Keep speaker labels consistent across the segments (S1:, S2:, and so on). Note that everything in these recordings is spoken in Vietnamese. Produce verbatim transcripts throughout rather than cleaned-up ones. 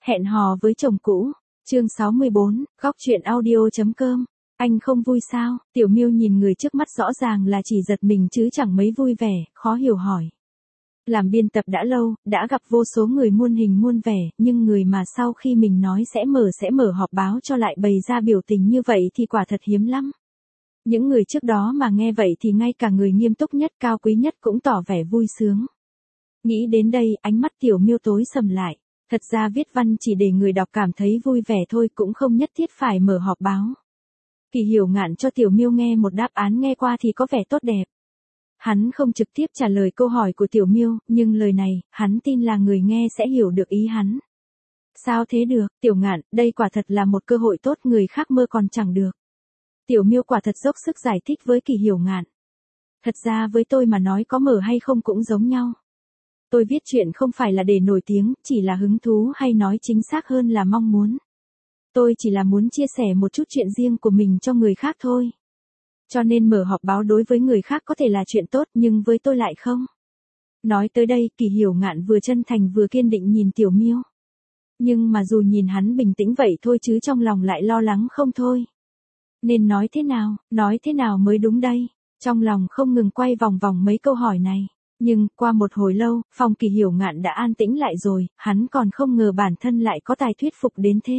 S1: Hẹn hò với chồng cũ. Chương sáu mươi bốn, góc truyện audio.com. Anh không vui sao? Tiểu Miêu nhìn người trước mắt rõ ràng là chỉ giật mình chứ chẳng mấy vui vẻ, khó hiểu hỏi. Làm biên tập đã lâu, đã gặp vô số người muôn hình muôn vẻ, nhưng người mà sau khi mình nói sẽ mở sẽ mở họp báo cho lại bày ra biểu tình như vậy thì quả thật hiếm lắm. Những người trước đó mà nghe vậy thì ngay cả người nghiêm túc nhất cao quý nhất cũng tỏ vẻ vui sướng. Nghĩ đến đây, ánh mắt Tiểu Miêu tối sầm lại. Thật ra viết văn chỉ để người đọc cảm thấy vui vẻ thôi, cũng không nhất thiết phải mở họp báo. Kỳ Hiểu Ngạn cho Tiểu Miêu nghe một đáp án nghe qua thì có vẻ tốt đẹp. Hắn không trực tiếp trả lời câu hỏi của Tiểu Miêu, nhưng lời này, hắn tin là người nghe sẽ hiểu được ý hắn. Sao thế được, Tiểu Ngạn, đây quả thật là một cơ hội tốt, người khác mơ còn chẳng được. Tiểu Miêu quả thật dốc sức giải thích với Kỳ Hiểu Ngạn. Thật ra với tôi mà nói có mở hay không cũng giống nhau. Tôi viết chuyện không phải là để nổi tiếng, chỉ là hứng thú, hay nói chính xác hơn là mong muốn. Tôi chỉ là muốn chia sẻ một chút chuyện riêng của mình cho người khác thôi. Cho nên mở họp báo đối với người khác có thể là chuyện tốt, nhưng với tôi lại không. Nói tới đây, Kỳ Hiểu Ngạn vừa chân thành vừa kiên định nhìn Tiểu Miêu. Nhưng mà dù nhìn hắn bình tĩnh vậy thôi chứ trong lòng lại lo lắng không thôi. Nên nói thế nào, nói thế nào mới đúng đây? Trong lòng không ngừng quay vòng vòng mấy câu hỏi này. Nhưng, qua một hồi lâu, phòng Kỳ Hiểu Ngạn đã an tĩnh lại rồi, hắn còn không ngờ bản thân lại có tài thuyết phục đến thế.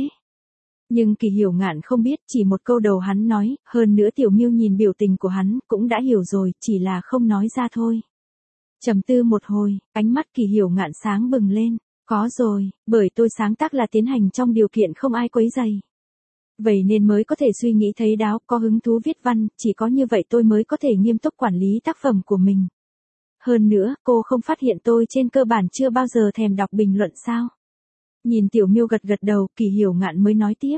S1: Nhưng Kỳ Hiểu Ngạn không biết, chỉ một câu đầu hắn nói, hơn nữa Tiểu Miêu nhìn biểu tình của hắn, cũng đã hiểu rồi, chỉ là không nói ra thôi. Trầm tư một hồi, ánh mắt Kỳ Hiểu Ngạn sáng bừng lên, có rồi, bởi tôi sáng tác là tiến hành trong điều kiện không ai quấy rầy. Vậy nên mới có thể suy nghĩ thấy đáo, có hứng thú viết văn, chỉ có như vậy tôi mới có thể nghiêm túc quản lý tác phẩm của mình. Hơn nữa, cô không phát hiện tôi trên cơ bản chưa bao giờ thèm đọc bình luận sao? Nhìn Tiểu Miêu gật gật đầu, Kỳ Hiểu Ngạn mới nói tiếp.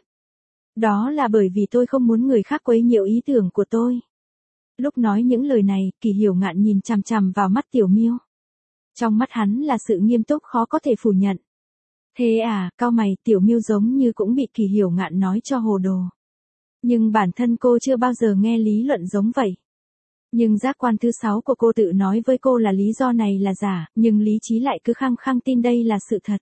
S1: Đó là bởi vì tôi không muốn người khác quấy nhiễu ý tưởng của tôi. Lúc nói những lời này, Kỳ Hiểu Ngạn nhìn chằm chằm vào mắt Tiểu Miêu. Trong mắt hắn là sự nghiêm túc khó có thể phủ nhận. Thế à, cau mày, Tiểu Miêu giống như cũng bị Kỳ Hiểu Ngạn nói cho hồ đồ. Nhưng bản thân cô chưa bao giờ nghe lý luận giống vậy. Nhưng giác quan thứ sáu của cô tự nói với cô là lý do này là giả, nhưng lý trí lại cứ khăng khăng tin đây là sự thật.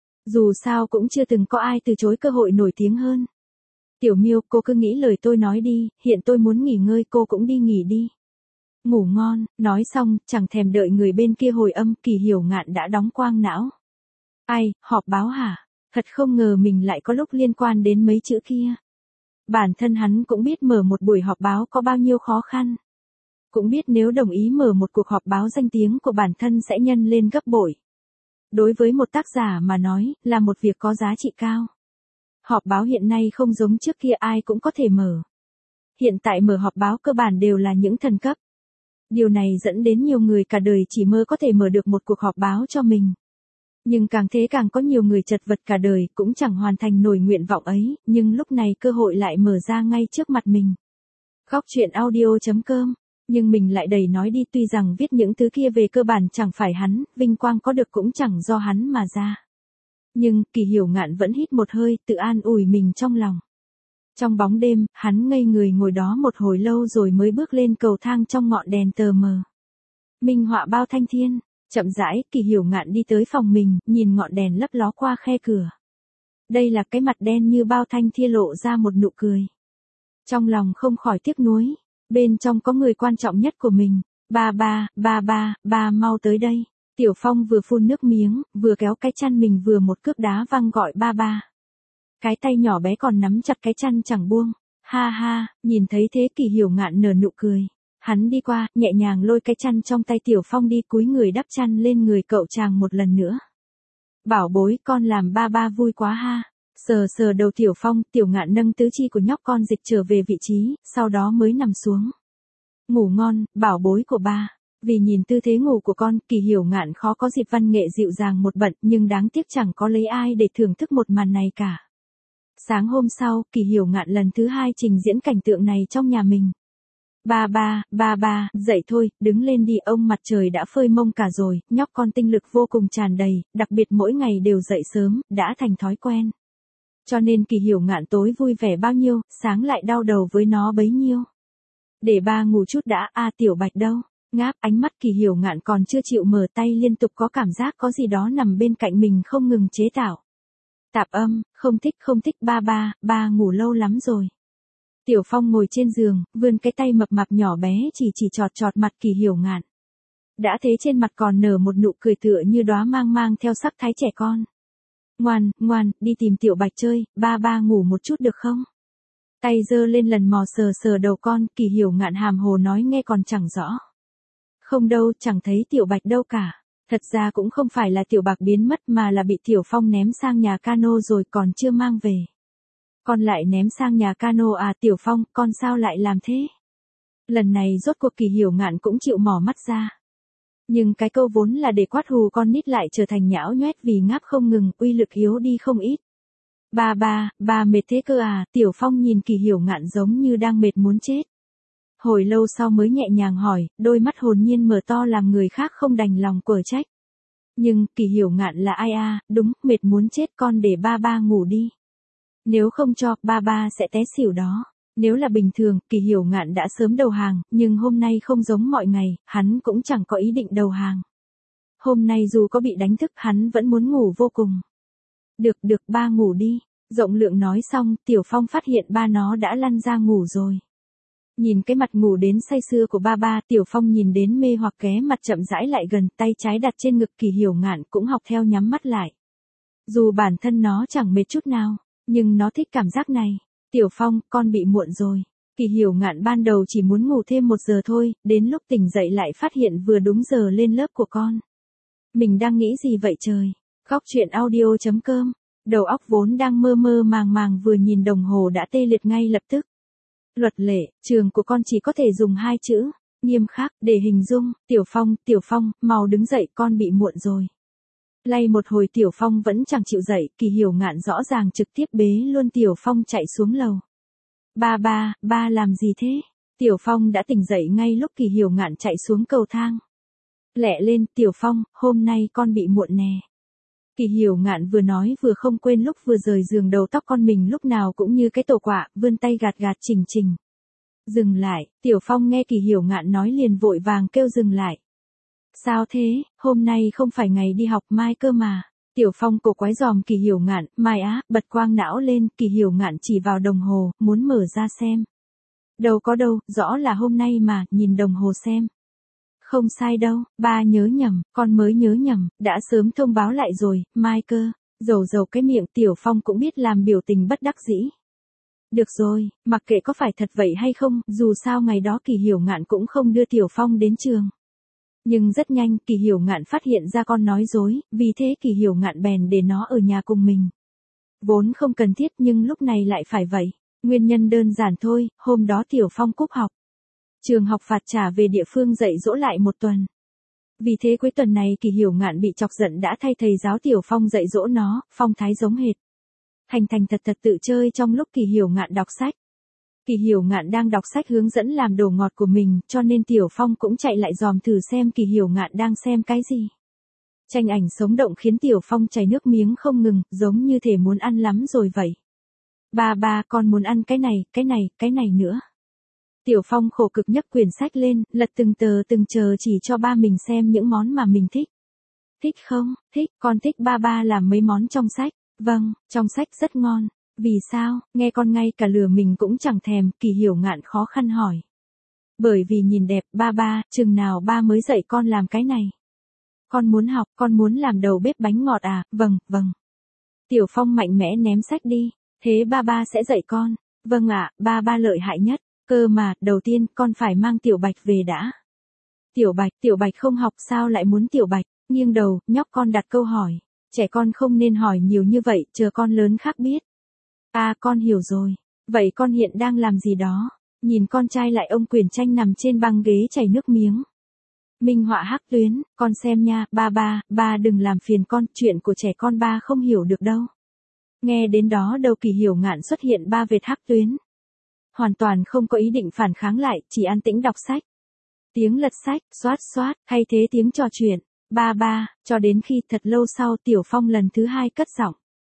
S1: Dù sao cũng chưa từng có ai từ chối cơ hội nổi tiếng hơn. Tiểu Miêu, cô cứ nghĩ lời tôi nói đi, hiện tôi muốn nghỉ ngơi, cô cũng đi nghỉ đi. Ngủ ngon, nói xong, chẳng thèm đợi người bên kia hồi âm, Kỳ Hiểu Ngạn đã đóng quang não. Ai, họp báo hả? Thật không ngờ mình lại có lúc liên quan đến mấy chữ kia. Bản thân hắn cũng biết mở một buổi họp báo có bao nhiêu khó khăn. Cũng biết nếu đồng ý mở một cuộc họp báo danh tiếng của bản thân sẽ nhân lên gấp bội. Đối với một tác giả mà nói, là một việc có giá trị cao. Họp báo hiện nay không giống trước kia ai cũng có thể mở. Hiện tại mở họp báo cơ bản đều là những thần cấp. Điều này dẫn đến nhiều người cả đời chỉ mơ có thể mở được một cuộc họp báo cho mình. Nhưng càng thế càng có nhiều người chật vật cả đời cũng chẳng hoàn thành nổi nguyện vọng ấy, nhưng lúc này cơ hội lại mở ra ngay trước mặt mình. Góc truyện audio.com. Nhưng mình lại đầy nói đi, tuy rằng viết những thứ kia về cơ bản chẳng phải hắn, vinh quang có được cũng chẳng do hắn mà ra. Nhưng, Kỳ Hiểu Ngạn vẫn hít một hơi, tự an ủi mình trong lòng. Trong bóng đêm, hắn ngây người ngồi đó một hồi lâu rồi mới bước lên cầu thang trong ngọn đèn tờ mờ. Minh họa bao thanh thiên, chậm rãi, Kỳ Hiểu Ngạn đi tới phòng mình, nhìn ngọn đèn lấp ló qua khe cửa. Đây là cái mặt đen như bao thanh thia lộ ra một nụ cười. Trong lòng không khỏi tiếc nuối. Bên trong có người quan trọng nhất của mình. Ba ba, ba ba, ba mau tới đây. Tiểu Phong vừa phun nước miếng, vừa kéo cái chăn mình vừa một cước đá văng gọi ba ba. Cái tay nhỏ bé còn nắm chặt cái chăn chẳng buông. Ha ha, nhìn thấy thế Kỳ Hiểu Ngạn nở nụ cười. Hắn đi qua, nhẹ nhàng lôi cái chăn trong tay Tiểu Phong đi, cúi người đắp chăn lên người cậu chàng một lần nữa. Bảo bối, con làm ba ba vui quá ha. Sờ sờ đầu Tiểu Phong, Tiểu Ngạn nâng tứ chi của nhóc con dịch trở về vị trí, sau đó mới nằm xuống. Ngủ ngon, bảo bối của ba. Vì nhìn tư thế ngủ của con, Kỳ Hiểu Ngạn khó có dịp văn nghệ dịu dàng một bận, nhưng đáng tiếc chẳng có lấy ai để thưởng thức một màn này cả. Sáng hôm sau, Kỳ Hiểu Ngạn lần thứ hai trình diễn cảnh tượng này trong nhà mình. Ba ba, ba ba, dậy thôi, đứng lên đi, ông mặt trời đã phơi mông cả rồi, nhóc con tinh lực vô cùng tràn đầy, đặc biệt mỗi ngày đều dậy sớm, đã thành thói quen. Cho nên Kỳ Hiểu Ngạn tối vui vẻ bao nhiêu, sáng lại đau đầu với nó bấy nhiêu. Để ba ngủ chút đã, a à, Tiểu Bạch đâu? Ngáp, ánh mắt Kỳ Hiểu Ngạn còn chưa chịu mở tay liên tục có cảm giác có gì đó nằm bên cạnh mình không ngừng chế tạo. Tạp âm, không thích không thích ba ba, ba ngủ lâu lắm rồi. Tiểu Phong ngồi trên giường, vươn cái tay mập mạp nhỏ bé chỉ chỉ chọt chọt mặt Kỳ Hiểu Ngạn. Đã thế trên mặt còn nở một nụ cười tựa như đóa mang mang theo sắc thái trẻ con. Ngoan, ngoan, đi tìm Tiểu Bạch chơi, ba ba ngủ một chút được không? Tay giơ lên lần mò sờ sờ đầu con, Kỳ Hiểu Ngạn hàm hồ nói nghe còn chẳng rõ. Không đâu, chẳng thấy Tiểu Bạch đâu cả. Thật ra cũng không phải là Tiểu Bạch biến mất mà là bị Tiểu Phong ném sang nhà cano rồi còn chưa mang về. Con lại ném sang nhà cano à? Tiểu Phong, con sao lại làm thế? Lần này rốt cuộc Kỳ Hiểu Ngạn cũng chịu mỏ mắt ra. Nhưng cái câu vốn là để quát hù con nít lại trở thành nhão nhoét vì ngáp không ngừng, uy lực yếu đi không ít. Ba ba, ba mệt thế cơ à? Tiểu Phong nhìn Kỳ Hiểu Ngạn giống như đang mệt muốn chết. Hồi lâu sau mới nhẹ nhàng hỏi, đôi mắt hồn nhiên mở to làm người khác không đành lòng quở trách. Nhưng, Kỳ Hiểu Ngạn là ai à? Đúng, mệt muốn chết, con để ba ba ngủ đi. Nếu không cho, ba ba sẽ té xỉu đó. Nếu là bình thường, Kỳ Hiểu Ngạn đã sớm đầu hàng, nhưng hôm nay không giống mọi ngày, hắn cũng chẳng có ý định đầu hàng. Hôm nay dù có bị đánh thức hắn vẫn muốn ngủ vô cùng. Được được, ba ngủ đi. Rộng lượng nói xong, Tiểu Phong phát hiện ba nó đã lăn ra ngủ rồi. Nhìn cái mặt ngủ đến say sưa của ba ba, Tiểu Phong nhìn đến mê hoặc ghé mặt chậm rãi lại gần, tay trái đặt trên ngực Kỳ Hiểu Ngạn cũng học theo nhắm mắt lại. Dù bản thân nó chẳng mệt chút nào, nhưng nó thích cảm giác này. Tiểu Phong, con bị muộn rồi. Kỳ Hiểu Ngạn ban đầu chỉ muốn ngủ thêm một giờ thôi, đến lúc tỉnh dậy lại phát hiện vừa đúng giờ lên lớp của con. Mình đang nghĩ gì vậy trời? Góc truyện audio chấm com. Đầu óc vốn đang mơ mơ màng màng vừa nhìn đồng hồ đã tê liệt ngay lập tức. Luật lệ, trường của con chỉ có thể dùng hai chữ, nghiêm khắc, để hình dung. Tiểu Phong, Tiểu Phong, mau đứng dậy, con bị muộn rồi. Lay một hồi Tiểu Phong vẫn chẳng chịu dậy, Kỳ Hiểu Ngạn rõ ràng trực tiếp bế luôn Tiểu Phong chạy xuống lầu. Ba ba, ba làm gì thế? Tiểu Phong đã tỉnh dậy ngay lúc Kỳ Hiểu Ngạn chạy xuống cầu thang. Lẹ lên, Tiểu Phong, hôm nay con bị muộn nè. Kỳ Hiểu Ngạn vừa nói vừa không quên lúc vừa rời giường đầu tóc con mình lúc nào cũng như cái tổ quạ, vươn tay gạt gạt chỉnh chỉnh. Dừng lại, Tiểu Phong nghe Kỳ Hiểu Ngạn nói liền vội vàng kêu dừng lại. Sao thế, hôm nay không phải ngày đi học mai cơ mà. Tiểu Phong cổ quái dòm Kỳ Hiểu Ngạn, mai á, bật quang não lên, Kỳ Hiểu Ngạn chỉ vào đồng hồ, muốn mở ra xem. Đâu có đâu, rõ là hôm nay mà, nhìn đồng hồ xem. Không sai đâu, ba nhớ nhầm, con mới nhớ nhầm, đã sớm thông báo lại rồi, mai cơ. Dầu dầu cái miệng, Tiểu Phong cũng biết làm biểu tình bất đắc dĩ. Được rồi, mặc kệ có phải thật vậy hay không, dù sao ngày đó Kỳ Hiểu Ngạn cũng không đưa Tiểu Phong đến trường. Nhưng rất nhanh, Kỳ Hiểu Ngạn phát hiện ra con nói dối, vì thế Kỳ Hiểu Ngạn bèn để nó ở nhà cùng mình. Vốn không cần thiết nhưng lúc này lại phải vậy. Nguyên nhân đơn giản thôi, hôm đó Tiểu Phong cúp học. Trường học phạt trả về địa phương dạy dỗ lại một tuần. Vì thế cuối tuần này Kỳ Hiểu Ngạn bị chọc giận đã thay thầy giáo Tiểu Phong dạy dỗ nó, phong thái giống hệt. Thành thành thật thật tự chơi trong lúc Kỳ Hiểu Ngạn đọc sách. Kỳ Hiểu Ngạn đang đọc sách hướng dẫn làm đồ ngọt của mình, cho nên Tiểu Phong cũng chạy lại dòm thử xem Kỳ Hiểu Ngạn đang xem cái gì. Tranh ảnh sống động khiến Tiểu Phong chảy nước miếng không ngừng, giống như thể muốn ăn lắm rồi vậy. Ba ba, con muốn ăn cái này, cái này, cái này nữa. Tiểu Phong khổ cực nhấc quyển sách lên, lật từng tờ từng chờ chỉ cho ba mình xem những món mà mình thích. Thích không? Thích, con thích ba ba làm mấy món trong sách. Vâng, trong sách rất ngon. Vì sao? Nghe con ngay cả lừa mình cũng chẳng thèm, Kỳ Hiểu Ngạn khó khăn hỏi. Bởi vì nhìn đẹp, ba ba, chừng nào ba mới dạy con làm cái này. Con muốn học, con muốn làm đầu bếp bánh ngọt à, vâng, vâng. Tiểu Phong mạnh mẽ ném sách đi, thế ba ba sẽ dạy con. Vâng ạ, ba ba lợi hại nhất. Cơ mà, đầu tiên, con phải mang Tiểu Bạch về đã. Tiểu Bạch, Tiểu Bạch không học sao lại muốn Tiểu Bạch, nghiêng đầu, nhóc con đặt câu hỏi. Trẻ con không nên hỏi nhiều như vậy, chờ con lớn khác biết. À, con hiểu rồi. Vậy con hiện đang làm gì đó? Nhìn con trai lại ôm quyển tranh nằm trên băng ghế chảy nước miếng. Minh họa hắc tuyến, con xem nha, ba ba, ba đừng làm phiền con, chuyện của trẻ con ba không hiểu được đâu. Nghe đến đó đầu Kỳ Hiểu Ngạn xuất hiện ba vệt hắc tuyến. Hoàn toàn không có ý định phản kháng lại, chỉ an tĩnh đọc sách. Tiếng lật sách, xoát xoát, hay thế tiếng trò chuyện. Ba ba, cho đến khi thật lâu sau Tiểu Phong lần thứ hai cất giọng.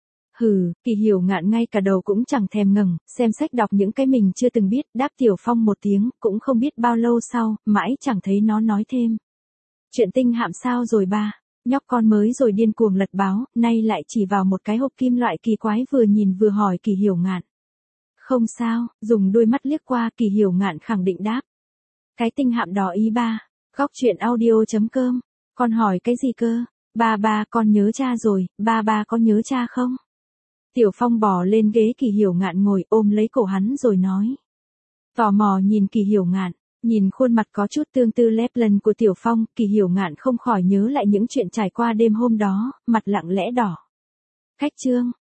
S1: Hừ, Kỳ Hiểu Ngạn ngay cả đầu cũng chẳng thèm ngẩng, xem sách đọc những cái mình chưa từng biết, đáp Tiểu Phong một tiếng, cũng không biết bao lâu sau, mãi chẳng thấy nó nói thêm. Chuyện tinh hạm sao rồi ba? Nhóc con mới rồi điên cuồng lật báo, nay lại chỉ vào một cái hộp kim loại kỳ quái vừa nhìn vừa hỏi Kỳ Hiểu Ngạn. Không sao, dùng đôi mắt liếc qua Kỳ Hiểu Ngạn khẳng định đáp. Cái tinh hạm đỏ ý ba. Góc truyện audio.com. Con hỏi cái gì cơ? Ba ba con nhớ cha rồi, ba ba có nhớ cha không? Tiểu Phong bò lên ghế Kỳ Hiểu Ngạn ngồi ôm lấy cổ hắn rồi nói. Tò mò nhìn Kỳ Hiểu Ngạn, nhìn khuôn mặt có chút tương tư lép lần của Tiểu Phong, Kỳ Hiểu Ngạn không khỏi nhớ lại những chuyện trải qua đêm hôm đó, mặt lặng lẽ đỏ. Khách trương,